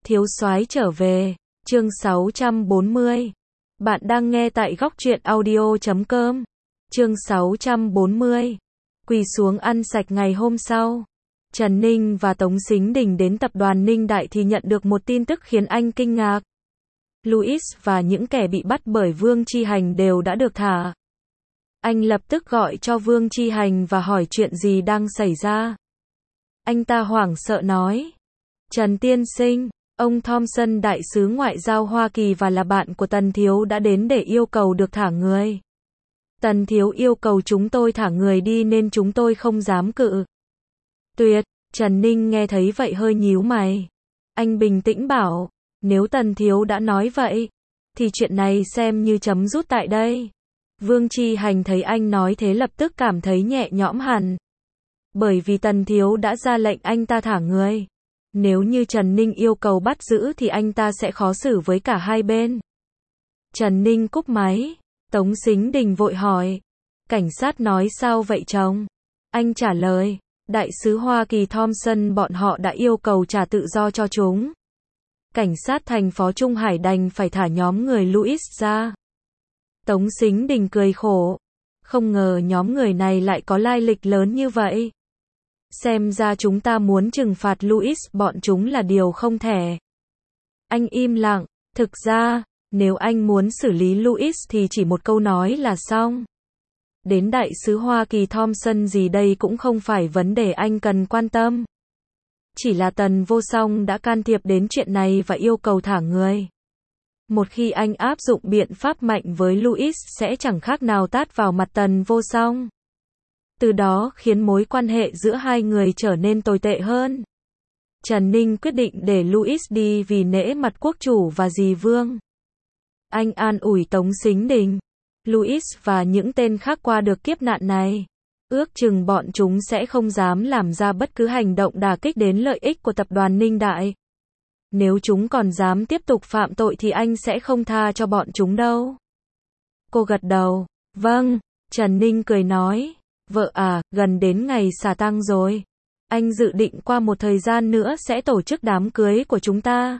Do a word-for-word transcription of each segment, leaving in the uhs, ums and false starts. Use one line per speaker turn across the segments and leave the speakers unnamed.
Thiếu soái trở về, chương sáu trăm bốn mươi. Bạn đang nghe tại góc truyện audio chấm com. Chương sáu trăm bốn mươi. Quỳ xuống ăn sạch. Ngày hôm sau, Trần Ninh và Tống Sính Đình đến tập đoàn Ninh Đại thì nhận được một tin tức khiến anh kinh ngạc. Louis và những kẻ bị bắt bởi Vương Chi Hành đều đã được thả. Anh lập tức gọi cho Vương Chi Hành và hỏi chuyện gì đang xảy ra. Anh ta hoảng sợ nói: Trần tiên sinh, ông Thompson, đại sứ ngoại giao Hoa Kỳ và là bạn của Tần Thiếu đã đến để yêu cầu được thả người. Tần Thiếu yêu cầu chúng tôi thả người đi nên chúng tôi không dám cự tuyệt. Trần Ninh nghe thấy vậy hơi nhíu mày. Anh bình tĩnh bảo, nếu Tần Thiếu đã nói vậy, thì chuyện này xem như chấm dứt tại đây. Vương Chi Hành thấy anh nói thế lập tức cảm thấy nhẹ nhõm hẳn. Bởi vì Tần Thiếu đã ra lệnh anh ta thả người. Nếu như Trần Ninh yêu cầu bắt giữ thì anh ta sẽ khó xử với cả hai bên. Trần Ninh cúp máy. Tống Sính Đình vội hỏi: cảnh sát nói sao vậy chồng? Anh trả lời: đại sứ Hoa Kỳ Thompson bọn họ đã yêu cầu trả tự do cho chúng. Cảnh sát thành phố Trung Hải đành phải thả nhóm người Louis ra. Tống Sính Đình cười khổ. Không ngờ nhóm người này lại có lai lịch lớn như vậy. Xem ra chúng ta muốn trừng phạt Louis bọn chúng là điều không thể. Anh im lặng. Thực ra, nếu anh muốn xử lý Louis thì chỉ một câu nói là xong. Đến đại sứ Hoa Kỳ Thompson gì đây cũng không phải vấn đề anh cần quan tâm. Chỉ là Tần Vô Song đã can thiệp đến chuyện này và yêu cầu thả người. Một khi anh áp dụng biện pháp mạnh với Louis sẽ chẳng khác nào tát vào mặt Tần Vô Song. Từ đó khiến mối quan hệ giữa hai người trở nên tồi tệ hơn. Trần Ninh quyết định để Louis đi vì nể mặt quốc chủ và dì Vương. Anh an ủi Tống Sính Đình. Louis và những tên khác qua được kiếp nạn này. Ước chừng bọn chúng sẽ không dám làm ra bất cứ hành động đả kích đến lợi ích của tập đoàn Ninh Đại. Nếu chúng còn dám tiếp tục phạm tội thì anh sẽ không tha cho bọn chúng đâu. Cô gật đầu. Vâng. Trần Ninh cười nói. Vợ à, gần đến ngày xả tang rồi. Anh dự định qua một thời gian nữa sẽ tổ chức đám cưới của chúng ta.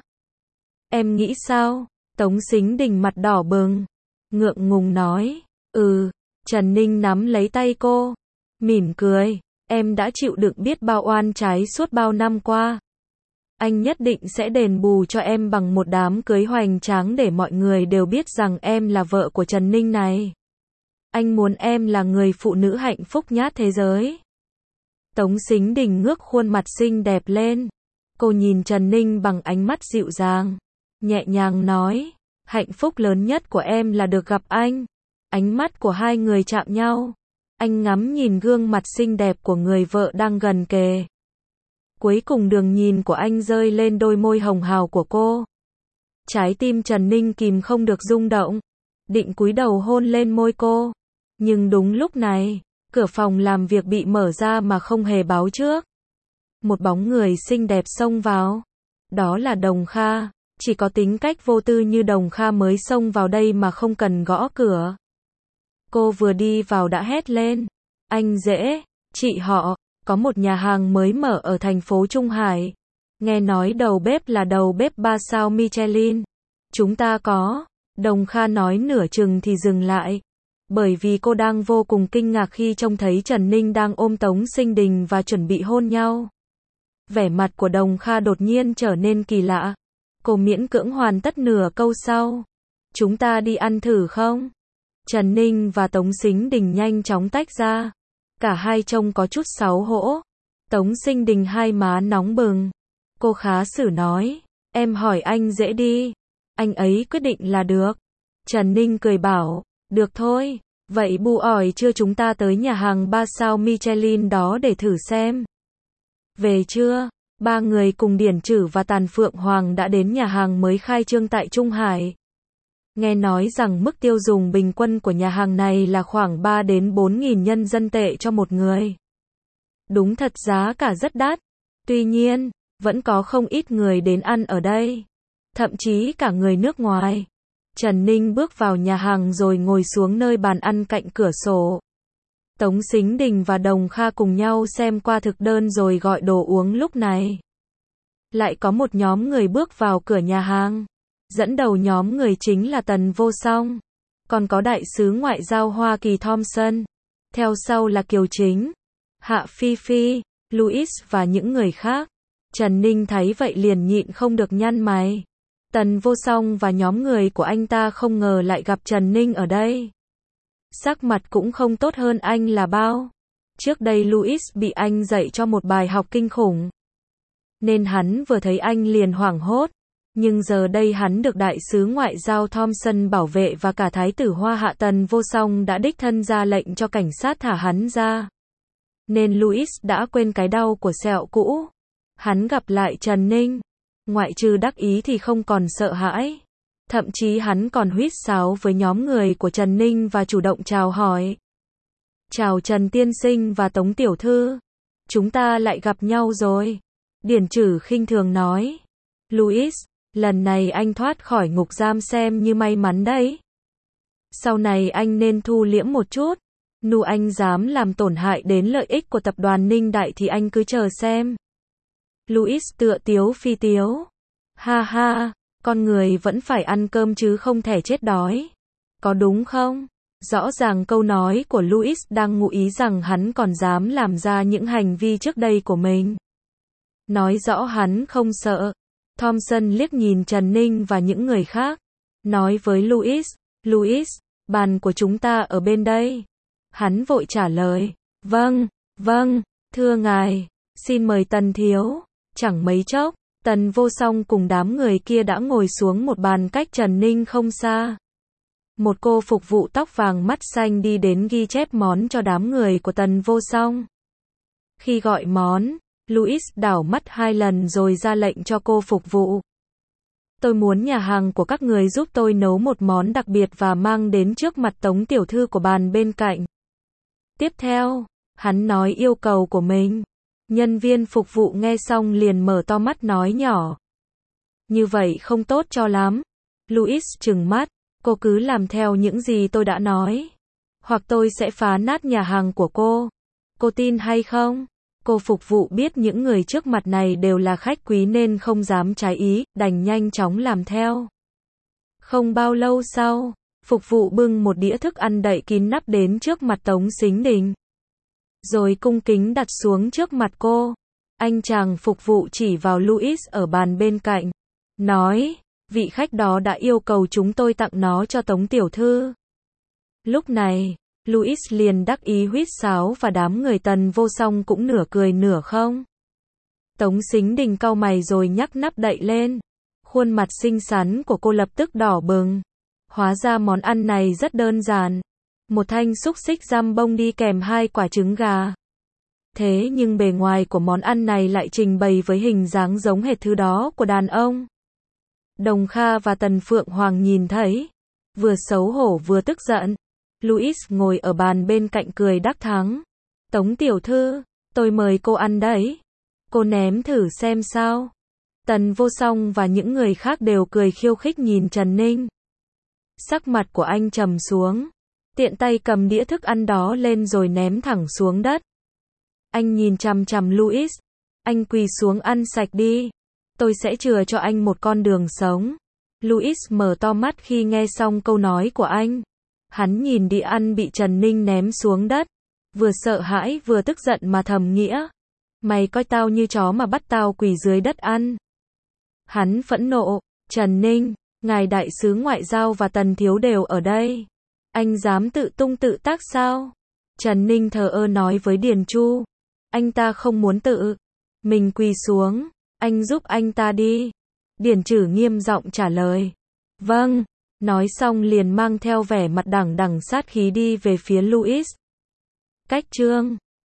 Em nghĩ sao? Tống Sính Đình mặt đỏ bừng. Ngượng ngùng nói. Ừ. Trần Ninh nắm lấy tay cô. Mỉm cười. Em đã chịu đựng biết bao oan trái suốt bao năm qua. Anh nhất định sẽ đền bù cho em bằng một đám cưới hoành tráng để mọi người đều biết rằng em là vợ của Trần Ninh này. Anh muốn em là người phụ nữ hạnh phúc nhất thế giới. Tống Sính Đình ngước khuôn mặt xinh đẹp lên. Cô nhìn Trần Ninh bằng ánh mắt dịu dàng. Nhẹ nhàng nói. Hạnh phúc lớn nhất của em là được gặp anh. Ánh mắt của hai người chạm nhau. Anh ngắm nhìn gương mặt xinh đẹp của người vợ đang gần kề. Cuối cùng đường nhìn của anh rơi lên đôi môi hồng hào của cô. Trái tim Trần Ninh kìm không được rung động. Định cúi đầu hôn lên môi cô. Nhưng đúng lúc này, cửa phòng làm việc bị mở ra mà không hề báo trước. Một bóng người xinh đẹp xông vào. Đó là Đồng Kha. Chỉ có tính cách vô tư như Đồng Kha mới xông vào đây mà không cần gõ cửa. Cô vừa đi vào đã hét lên. Anh Dễ, chị họ, có một nhà hàng mới mở ở thành phố Trung Hải. Nghe nói đầu bếp là đầu bếp ba sao Michelin. Chúng ta có. Đồng Kha nói nửa chừng thì dừng lại. Bởi vì cô đang vô cùng kinh ngạc khi trông thấy Trần Ninh đang ôm Tống Sính Đình và chuẩn bị hôn nhau. Vẻ mặt của Đồng Kha đột nhiên trở nên kỳ lạ. Cô miễn cưỡng hoàn tất nửa câu sau. Chúng ta đi ăn thử không? Trần Ninh và Tống Sính Đình nhanh chóng tách ra. Cả hai trông có chút xấu hổ. Tống Sính Đình hai má nóng bừng. Cô khá xử nói. Em hỏi anh Dễ đi. Anh ấy quyết định là được. Trần Ninh cười bảo. Được thôi. Vậy bu ỏi trưa chúng ta tới nhà hàng ba sao Michelin đó để thử xem. Về trưa, ba người cùng Điển Trử và Tàn Phượng Hoàng đã đến nhà hàng mới khai trương tại Trung Hải. Nghe nói rằng mức tiêu dùng bình quân của nhà hàng này là khoảng ba đến bốn nghìn nhân dân tệ cho một người. Đúng thật giá cả rất đắt. Tuy nhiên, vẫn có không ít người đến ăn ở đây. Thậm chí cả người nước ngoài. Trần Ninh bước vào nhà hàng rồi ngồi xuống nơi bàn ăn cạnh cửa sổ. Tống Sính Đình và Đồng Kha cùng nhau xem qua thực đơn rồi gọi đồ uống lúc này. lại có một nhóm người bước vào cửa nhà hàng. Dẫn đầu nhóm người chính là Tần Vô Song. Còn có đại sứ ngoại giao Hoa Kỳ Thompson. Theo sau là Kiều Chính, Hạ Phi Phi, Louis và những người khác. Trần Ninh thấy vậy liền nhịn không được nhăn mày. Tần Vô Song và nhóm người của anh ta không ngờ lại gặp Trần Ninh ở đây. Sắc mặt cũng không tốt hơn anh là bao. Trước đây Louis bị anh dạy cho một bài học kinh khủng. Nên hắn vừa thấy anh liền hoảng hốt. Nhưng giờ đây hắn được đại sứ ngoại giao Thompson bảo vệ và cả thái tử Hoa Hạ Tần Vô Song đã đích thân ra lệnh cho cảnh sát thả hắn ra. Nên Louis đã quên cái đau của sẹo cũ. Hắn gặp lại Trần Ninh. Ngoại trừ đắc ý thì không còn sợ hãi. Thậm chí hắn còn huýt sáo với nhóm người của Trần Ninh và chủ động chào hỏi. Chào Trần Tiên Sinh và Tống Tiểu Thư. Chúng ta lại gặp nhau rồi. Điển Trử khinh thường nói. Louis, lần này anh thoát khỏi ngục giam xem như may mắn đấy. Sau này anh nên thu liễm một chút. Nu anh dám làm tổn hại đến lợi ích của tập đoàn Ninh Đại thì anh cứ chờ xem. Louis tựa tiếu phi tiếu. Ha ha, con người vẫn phải ăn cơm chứ không thể chết đói. Có đúng không? Rõ ràng câu nói của Louis đang ngụ ý rằng hắn còn dám làm ra những hành vi trước đây của mình. Nói rõ hắn không sợ. Thompson liếc nhìn Trần Ninh và những người khác. Nói với Louis, Louis, bàn của chúng ta ở bên đây. Hắn vội trả lời, vâng, vâng, thưa ngài, xin mời Tần Thiếu. Chẳng mấy chốc, Tần Vô Song cùng đám người kia đã ngồi xuống một bàn cách Trần Ninh không xa. Một cô phục vụ tóc vàng mắt xanh đi đến ghi chép món cho đám người của Tần Vô Song. Khi gọi món, Louis đảo mắt hai lần rồi ra lệnh cho cô phục vụ. Tôi muốn nhà hàng của các người giúp tôi nấu một món đặc biệt và mang đến trước mặt Tống Tiểu Thư của bàn bên cạnh. Tiếp theo, hắn nói yêu cầu của mình. Nhân viên phục vụ nghe xong liền mở to mắt nói nhỏ. Như vậy không tốt cho lắm. Louis trừng mắt, cô cứ làm theo những gì tôi đã nói. Hoặc tôi sẽ phá nát nhà hàng của cô. Cô tin hay không? Cô phục vụ biết những người trước mặt này đều là khách quý nên không dám trái ý, đành nhanh chóng làm theo. Không bao lâu sau, phục vụ bưng một đĩa thức ăn đậy kín nắp đến trước mặt Tống Sính Đình. Rồi cung kính đặt xuống trước mặt cô. Anh chàng phục vụ chỉ vào Louis ở bàn bên cạnh. Nói, vị khách đó đã yêu cầu chúng tôi tặng nó cho Tống Tiểu Thư. Lúc này, Louis liền đắc ý huýt sáo và đám người Tần Vô Song cũng nửa cười nửa không. Tống Sính Đình cau mày rồi nhắc nắp đậy lên. Khuôn mặt xinh xắn của cô lập tức đỏ bừng. Hóa ra món ăn này rất đơn giản. Một thanh xúc xích giam bông đi kèm hai quả trứng gà. Thế nhưng bề ngoài của món ăn này lại trình bày với hình dáng giống hệt thứ đó của đàn ông. Đồng Kha và Tần Phượng Hoàng nhìn thấy. Vừa xấu hổ vừa tức giận. Louis ngồi ở bàn bên cạnh cười đắc thắng. Tống Tiểu Thư, tôi mời cô ăn đấy. Cô nếm thử xem sao. Tần Vô Song và những người khác đều cười khiêu khích nhìn Trần Ninh. Sắc mặt của anh trầm xuống. Tiện tay cầm đĩa thức ăn đó lên rồi ném thẳng xuống đất. Anh nhìn chằm chằm Louis. Anh quỳ xuống ăn sạch đi. Tôi sẽ chừa cho anh một con đường sống. Louis mở to mắt khi nghe xong câu nói của anh. Hắn nhìn đĩa ăn bị Trần Ninh ném xuống đất. Vừa sợ hãi vừa tức giận mà thầm nghĩa. Mày coi tao như chó mà bắt tao quỳ dưới đất ăn. Hắn phẫn nộ. Trần Ninh, ngài đại sứ ngoại giao và Tần Thiếu đều ở đây. Anh dám tự tung tự tác sao? Trần Ninh thờ ơ nói với Điền Chu. Anh ta không muốn tự. Mình quỳ xuống. Anh giúp anh ta đi. Điền Trử nghiêm giọng trả lời. Vâng. Nói xong liền mang theo vẻ mặt đằng đằng sát khí đi về phía Louis. Cách chương